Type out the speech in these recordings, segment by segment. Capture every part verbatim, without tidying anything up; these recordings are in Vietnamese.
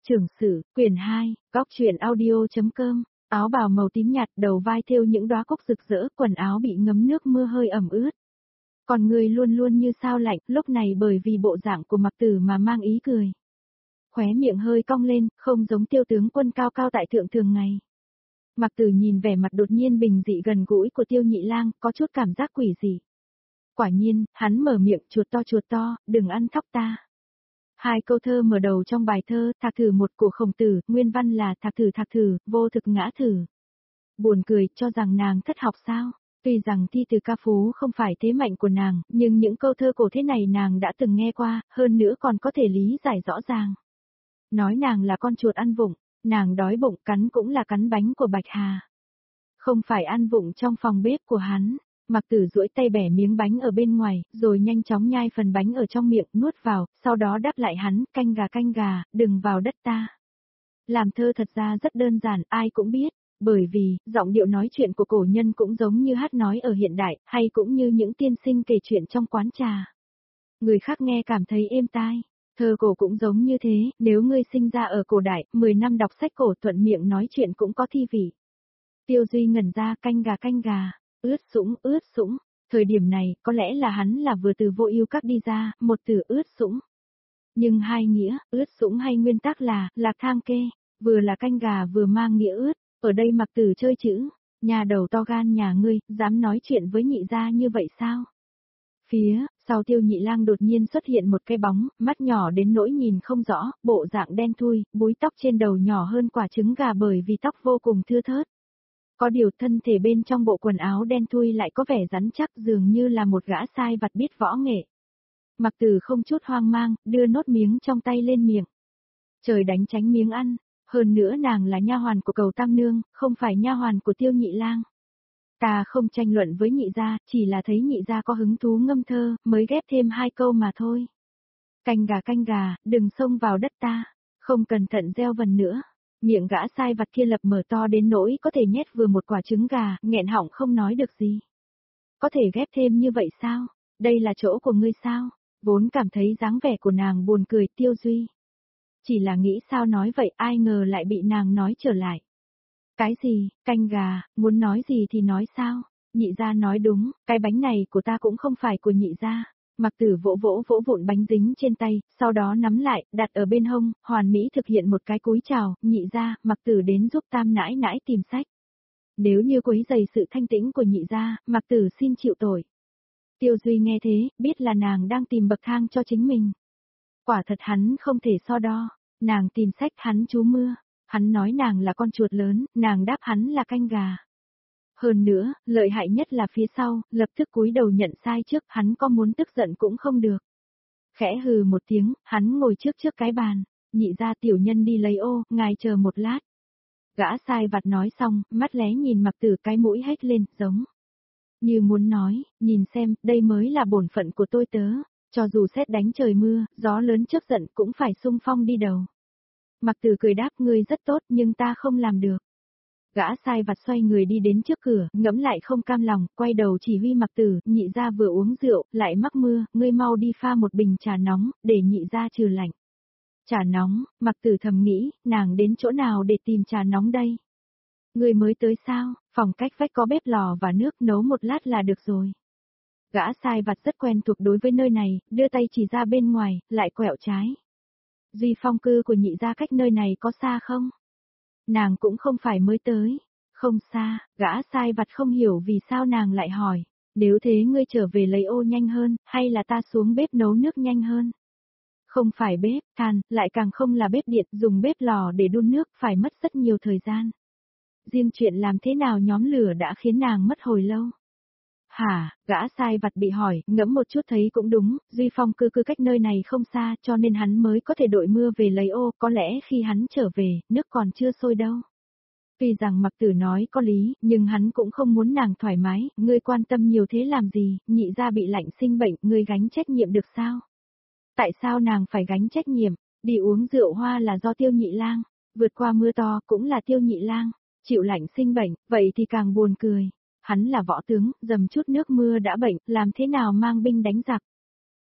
Trưởng sử, quyển hai, góc truyện audio.com, áo bào màu tím nhạt, đầu vai thêu những đóa cúc rực rỡ, quần áo bị ngấm nước mưa hơi ẩm ướt. Còn người luôn luôn như sao lạnh, lúc này bởi vì bộ dạng của Mặc Tử mà mang ý cười. Khóe miệng hơi cong lên, không giống Tiêu tướng quân cao cao tại thượng thường ngày. Mặc Tử nhìn vẻ mặt đột nhiên bình dị gần gũi của Tiêu Nhị Lang, có chút cảm giác quỷ dị. Quả nhiên, hắn mở miệng, chuột to chuột to, đừng ăn thóc ta. Hai câu thơ mở đầu trong bài thơ, thạc thử một của Khổng Tử, nguyên văn là thạc thử thạc thử, vô thực ngã thử. Buồn cười, cho rằng nàng thất học sao? Tuy rằng thi từ ca phú không phải thế mạnh của nàng, nhưng những câu thơ cổ thế này nàng đã từng nghe qua, hơn nữa còn có thể lý giải rõ ràng. Nói nàng là con chuột ăn vụng, nàng đói bụng cắn cũng là cắn bánh của Bạch Hà. Không phải ăn vụng trong phòng bếp của hắn. Mặc Tử duỗi tay bẻ miếng bánh ở bên ngoài, rồi nhanh chóng nhai phần bánh ở trong miệng, nuốt vào, sau đó đáp lại hắn, canh gà canh gà, đừng vào đất ta. Làm thơ thật ra rất đơn giản, ai cũng biết, bởi vì, giọng điệu nói chuyện của cổ nhân cũng giống như hát nói ở hiện đại, hay cũng như những tiên sinh kể chuyện trong quán trà. Người khác nghe cảm thấy êm tai, thơ cổ cũng giống như thế, nếu ngươi sinh ra ở cổ đại, mười năm đọc sách cổ thuận miệng nói chuyện cũng có thi vị. Tiêu Duy ngẩn ra, canh gà canh gà. Ướt sũng, ướt sũng, thời điểm này, có lẽ là hắn là vừa từ Vô Ưu Các đi ra, một từ ướt sũng. Nhưng hai nghĩa, ướt sũng hay nguyên tắc là, lạc thang kê, vừa là canh gà vừa mang nghĩa ướt, ở đây Mặc Tử chơi chữ, nhà đầu to gan nhà ngươi, dám nói chuyện với nhị gia như vậy sao? Phía, sau Tiêu Nhị Lang đột nhiên xuất hiện một cái bóng, mắt nhỏ đến nỗi nhìn không rõ, bộ dạng đen thui, búi tóc trên đầu nhỏ hơn quả trứng gà bởi vì tóc vô cùng thưa thớt. Có điều thân thể bên trong bộ quần áo đen thui lại có vẻ rắn chắc dường như là một gã sai vặt biết võ nghệ. Mặc Tử không chút hoang mang, đưa nốt miếng trong tay lên miệng. Trời đánh tránh miếng ăn, hơn nữa nàng là nha hoàn của Cầu Tam Nương, không phải nha hoàn của Tiêu Nhị Lang. Ta không tranh luận với nhị gia, chỉ là thấy nhị gia có hứng thú ngâm thơ, mới ghép thêm hai câu mà thôi. Canh gà canh gà, đừng xông vào đất ta, không cẩn thận gieo vần nữa. Miệng gã sai vặt kia lập mở to đến nỗi có thể nhét vừa một quả trứng gà, nghẹn họng không nói được gì. Có thể ghép thêm như vậy sao? Đây là chỗ của ngươi sao? Vốn cảm thấy dáng vẻ của nàng buồn cười, Tiêu Duy. Chỉ là nghĩ sao nói vậy, ai ngờ lại bị nàng nói trở lại. Cái gì, canh gà, muốn nói gì thì nói sao? Nhị gia nói đúng, cái bánh này của ta cũng không phải của nhị gia. Mặc Tử vỗ vỗ vỗ vụn bánh dính trên tay, sau đó nắm lại, đặt ở bên hông, hoàn mỹ thực hiện một cái cúi chào, nhị gia, Mặc Tử đến giúp Tam nãi nãi tìm sách. Nếu như quấy rầy sự thanh tĩnh của nhị gia, Mặc Tử xin chịu tội. Tiêu Duy nghe thế, biết là nàng đang tìm bậc thang cho chính mình. Quả thật hắn không thể so đo, nàng tìm sách hắn trú mưa, hắn nói nàng là con chuột lớn, nàng đáp hắn là canh gà. Hơn nữa, lợi hại nhất là phía sau, lập tức cúi đầu nhận sai trước, hắn có muốn tức giận cũng không được. Khẽ hừ một tiếng, hắn ngồi trước trước cái bàn, nhị gia tiểu nhân đi lấy ô, ngài chờ một lát. Gã sai vặt nói xong, mắt lé nhìn Mặc Tử, cái mũi hét lên, giống. Như muốn nói, nhìn xem, đây mới là bổn phận của tôi tớ, cho dù sét đánh trời mưa, gió lớn chớp giận cũng phải xung phong đi đầu. Mặc Tử cười đáp, ngươi rất tốt nhưng ta không làm được. Gã sai vặt xoay người đi đến trước cửa, ngẫm lại không cam lòng, quay đầu chỉ huy Mặc Tử, nhị gia vừa uống rượu, lại mắc mưa, ngươi mau đi pha một bình trà nóng, để nhị gia trừ lạnh. Trà nóng, Mặc Tử thầm nghĩ, nàng đến chỗ nào để tìm trà nóng đây? Ngươi mới tới sao, phòng cách vách có bếp lò và nước, nấu một lát là được rồi. Gã sai vặt rất quen thuộc đối với nơi này, đưa tay chỉ ra bên ngoài, lại quẹo trái. Duy Phong cư của nhị gia cách nơi này có xa không? Nàng cũng không phải mới tới. Không xa, gã sai vặt không hiểu vì sao nàng lại hỏi. Nếu thế ngươi trở về lấy ô nhanh hơn, hay là ta xuống bếp nấu nước nhanh hơn? Không phải bếp, than, lại càng không là bếp điện, dùng bếp lò để đun nước, phải mất rất nhiều thời gian. Riêng chuyện làm thế nào nhóm lửa đã khiến nàng mất hồi lâu. Hả, gã sai vặt bị hỏi, ngẫm một chút thấy cũng đúng, Duy Phong cư cư cách nơi này không xa, cho nên hắn mới có thể đội mưa về lấy ô, có lẽ khi hắn trở về, nước còn chưa sôi đâu. Tuy rằng Mặc Tử nói có lý, nhưng hắn cũng không muốn nàng thoải mái, ngươi quan tâm nhiều thế làm gì, nhị gia bị lạnh sinh bệnh, ngươi gánh trách nhiệm được sao? Tại sao nàng phải gánh trách nhiệm, đi uống rượu hoa là do Tiêu Nhị Lang, vượt qua mưa to cũng là Tiêu Nhị Lang, chịu lạnh sinh bệnh, vậy thì càng buồn cười. Hắn là võ tướng, dầm chút nước mưa đã bệnh, làm thế nào mang binh đánh giặc.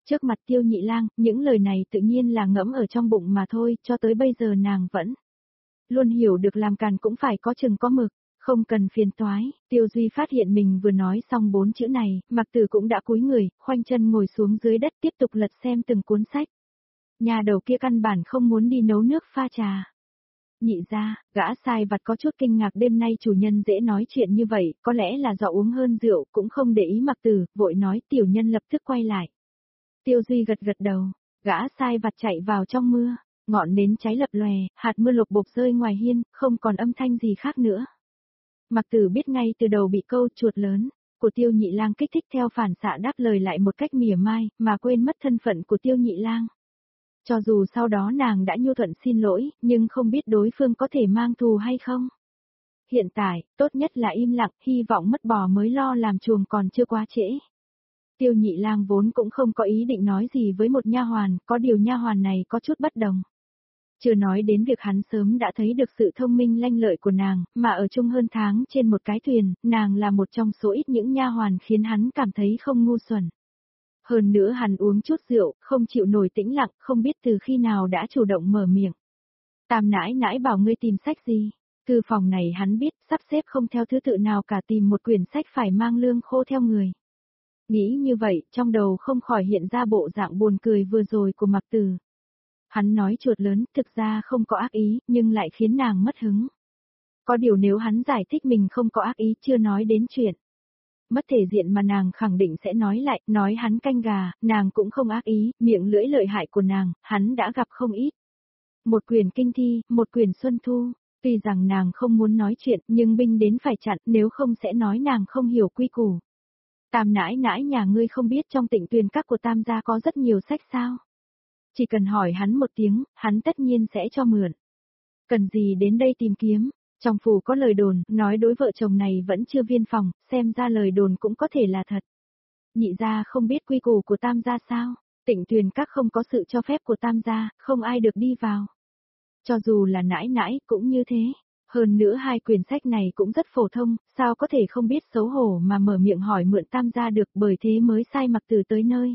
Trước mặt Tiêu Nhị Lang, những lời này tự nhiên là ngẫm ở trong bụng mà thôi, cho tới bây giờ nàng vẫn luôn hiểu được làm càn cũng phải có chừng có mực, không cần phiền toái. Tiêu Duy phát hiện mình vừa nói xong bốn chữ này, Mặc Tử cũng đã cúi người, khoanh chân ngồi xuống dưới đất tiếp tục lật xem từng cuốn sách. Nhà đầu kia căn bản không muốn đi nấu nước pha trà. Nhị ra, gã sai vặt có chút kinh ngạc đêm nay chủ nhân dễ nói chuyện như vậy, có lẽ là do uống hơn rượu, cũng không để ý Mặc Tử, vội nói tiểu nhân lập tức quay lại. Tiêu Duy gật gật đầu, gã sai vặt chạy vào trong mưa, ngọn nến cháy lập lòe, hạt mưa lục bục rơi ngoài hiên, không còn âm thanh gì khác nữa. Mặc Tử biết ngay từ đầu bị câu chuột lớn của Tiêu Nhị Lang kích thích theo phản xạ đáp lời lại một cách mỉa mai, mà quên mất thân phận của Tiêu Nhị Lang. Cho dù sau đó nàng đã nhu thuận xin lỗi, nhưng không biết đối phương có thể mang thù hay không. Hiện tại, tốt nhất là im lặng, hy vọng mất bò mới lo làm chuồng còn chưa quá trễ. Tiêu Nhị Lang vốn cũng không có ý định nói gì với một nha hoàn, có điều nha hoàn này có chút bất đồng. Chưa nói đến việc hắn sớm đã thấy được sự thông minh lanh lợi của nàng, mà ở chung hơn tháng trên một cái thuyền, nàng là một trong số ít những nha hoàn khiến hắn cảm thấy không ngu xuẩn. Hơn nữa hắn uống chút rượu, không chịu nổi tĩnh lặng, không biết từ khi nào đã chủ động mở miệng. Tam nãi nãi bảo ngươi tìm sách gì? Thư phòng này hắn biết, sắp xếp không theo thứ tự nào cả, tìm một quyển sách phải mang lương khô theo người. Nghĩ như vậy, trong đầu không khỏi hiện ra bộ dạng buồn cười vừa rồi của Mặc Tử. Hắn nói chuột lớn, thực ra không có ác ý, nhưng lại khiến nàng mất hứng. Có điều nếu hắn giải thích mình không có ác ý, chưa nói đến chuyện mất thể diện mà nàng khẳng định sẽ nói lại, nói hắn canh gà, nàng cũng không ác ý, miệng lưỡi lợi hại của nàng, hắn đã gặp không ít. Một quyển kinh thi, một quyển xuân thu, tuy rằng nàng không muốn nói chuyện, nhưng binh đến phải chặn, nếu không sẽ nói nàng không hiểu quy củ. Tam nãi nãi nhà ngươi không biết trong Tịnh Tuyền Các của Tam gia có rất nhiều sách sao? Chỉ cần hỏi hắn một tiếng, hắn tất nhiên sẽ cho mượn. Cần gì đến đây tìm kiếm? Trong phủ có lời đồn, nói đối vợ chồng này vẫn chưa viên phòng, xem ra lời đồn cũng có thể là thật. Nhị gia không biết quy củ của Tam gia sao? Tịnh Tuyền Các không có sự cho phép của Tam gia, không ai được đi vào. Cho dù là nãi nãi, cũng như thế. Hơn nữa hai quyển sách này cũng rất phổ thông, sao có thể không biết xấu hổ mà mở miệng hỏi mượn Tam gia được, bởi thế mới sai Mặc Tử tới nơi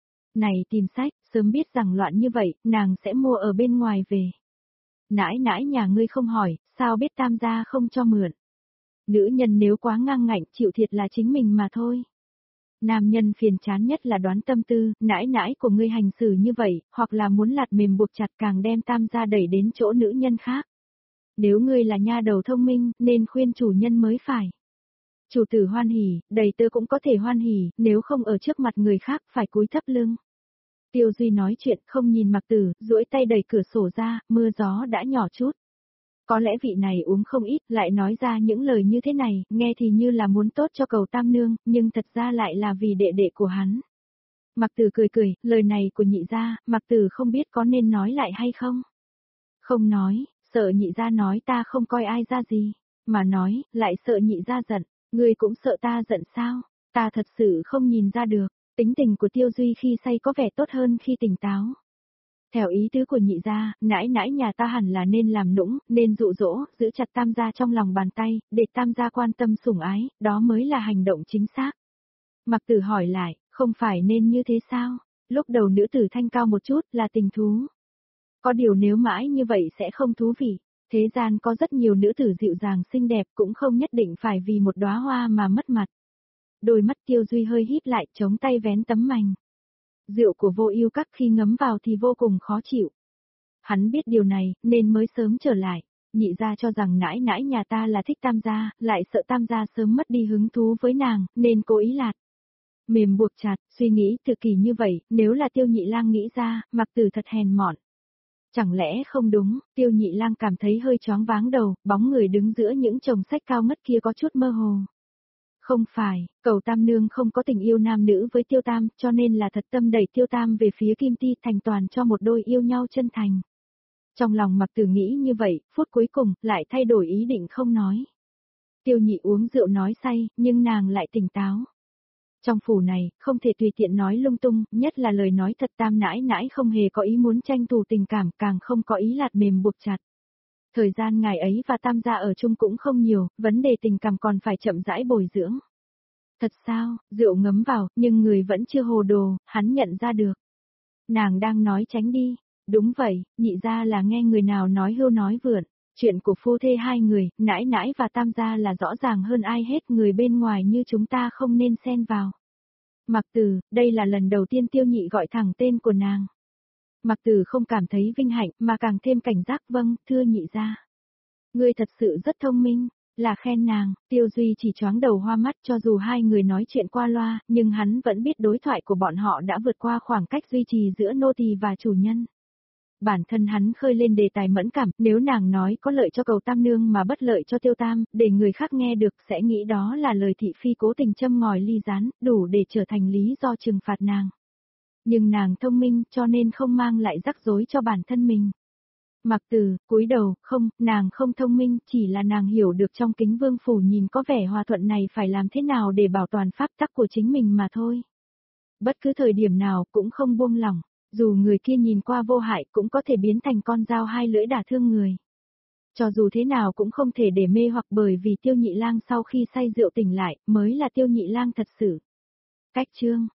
này tìm sách, sớm biết rằng loạn như vậy, nàng sẽ mua ở bên ngoài về. Nãi nãi nhà ngươi không hỏi, sao biết Tam gia không cho mượn? Nữ nhân nếu quá ngang ngạnh, chịu thiệt là chính mình mà thôi. Nam nhân phiền chán nhất là đoán tâm tư, nãi nãi của ngươi hành xử như vậy, hoặc là muốn lạt mềm buộc chặt càng đem Tam gia đẩy đến chỗ nữ nhân khác. Nếu ngươi là nha đầu thông minh, nên khuyên chủ nhân mới phải. Chủ tử hoan hỉ, đầy tớ cũng có thể hoan hỉ, nếu không ở trước mặt người khác phải cúi thấp lưng. Tiêu Duy nói chuyện không nhìn Mặc Tử, duỗi tay đẩy cửa sổ ra, mưa gió đã nhỏ chút. Có lẽ vị này uống không ít, lại nói ra những lời như thế này, nghe thì như là muốn tốt cho cầu tam nương, nhưng thật ra lại là vì đệ đệ của hắn. Mặc Tử cười cười, lời này của nhị gia, Mặc Tử không biết có nên nói lại hay không. Không nói, sợ nhị gia nói ta không coi ai ra gì, mà nói, lại sợ nhị gia giận, ngươi cũng sợ ta giận sao, ta thật sự không nhìn ra được. Tính tình của Tiêu Duy khi say có vẻ tốt hơn khi tỉnh táo. Theo ý tứ của nhị gia, nãi nãi nhà ta hẳn là nên làm nũng, nên dụ dỗ, giữ chặt Tam gia trong lòng bàn tay, để Tam gia quan tâm sủng ái, đó mới là hành động chính xác. Mặc Tử hỏi lại, không phải nên như thế sao? Lúc đầu nữ tử thanh cao một chút là tình thú. Có điều nếu mãi như vậy sẽ không thú vị. Thế gian có rất nhiều nữ tử dịu dàng xinh đẹp cũng không nhất định phải vì một đóa hoa mà mất mặt. Đôi mắt Tiêu Duy hơi híp lại, chống tay vén tấm mành. Rượu của Vô Ưu Các khi ngấm vào thì vô cùng khó chịu. Hắn biết điều này, nên mới sớm trở lại. Nhị gia cho rằng nãi nãi nhà ta là thích Tam gia, lại sợ Tam gia sớm mất đi hứng thú với nàng, nên cố ý lạt mềm buộc chặt, suy nghĩ tự kỳ như vậy, nếu là Tiêu Nhị Lang nghĩ ra, Mặc Tử thật hèn mọn. Chẳng lẽ không đúng, Tiêu Nhị Lang cảm thấy hơi choáng váng đầu, bóng người đứng giữa những chồng sách cao ngất kia có chút mơ hồ. Không phải, cầu Tam nương không có tình yêu nam nữ với Tiêu Tam, cho nên là thật tâm đẩy Tiêu Tam về phía Kim Ti thành toàn cho một đôi yêu nhau chân thành. Trong lòng Mặc Tử nghĩ như vậy, phút cuối cùng, lại thay đổi ý định không nói. Tiêu Nhị uống rượu nói say, nhưng nàng lại tỉnh táo. Trong phủ này, không thể tùy tiện nói lung tung, nhất là lời nói thật. Tam nãi nãi không hề có ý muốn tranh thủ tình cảm, càng không có ý lạt mềm buộc chặt. Thời gian ngài ấy và Tam gia ở chung cũng không nhiều, vấn đề tình cảm còn phải chậm rãi bồi dưỡng. Thật sao, rượu ngấm vào, nhưng người vẫn chưa hồ đồ, hắn nhận ra được. Nàng đang nói tránh đi. Đúng vậy, nhị ra là nghe người nào nói hưu nói vượn. Chuyện của phu thê hai người, nãi nãi và tam gia là rõ ràng hơn ai hết, người bên ngoài như chúng ta không nên xen vào. Mặc Tử, đây là lần đầu tiên Tiêu Nhị gọi thẳng tên của nàng. Mặc Tử không cảm thấy vinh hạnh mà càng thêm cảnh giác. Vâng, thưa nhị gia. Ngươi thật sự rất thông minh, là khen nàng. Tiêu Duy chỉ choáng đầu hoa mắt, cho dù hai người nói chuyện qua loa, nhưng hắn vẫn biết đối thoại của bọn họ đã vượt qua khoảng cách duy trì giữa nô tỳ và chủ nhân. Bản thân hắn khơi lên đề tài mẫn cảm, nếu nàng nói có lợi cho Cầu Tam Nương mà bất lợi cho Tiêu Tam, để người khác nghe được sẽ nghĩ đó là lời thị phi cố tình châm ngòi ly gián, đủ để trở thành lý do trừng phạt nàng. Nhưng nàng thông minh cho nên không mang lại rắc rối cho bản thân mình. Mặc Tử, cúi đầu, không, nàng không thông minh, chỉ là nàng hiểu được trong Kính Vương phủ nhìn có vẻ hòa thuận này phải làm thế nào để bảo toàn pháp tắc của chính mình mà thôi. Bất cứ thời điểm nào cũng không buông lỏng. Dù người kia nhìn qua vô hại cũng có thể biến thành con dao hai lưỡi đả thương người. Cho dù thế nào cũng không thể để mê hoặc, bởi vì Tiêu Nhị Lang sau khi say rượu tỉnh lại mới là Tiêu Nhị Lang thật sự. Cách chương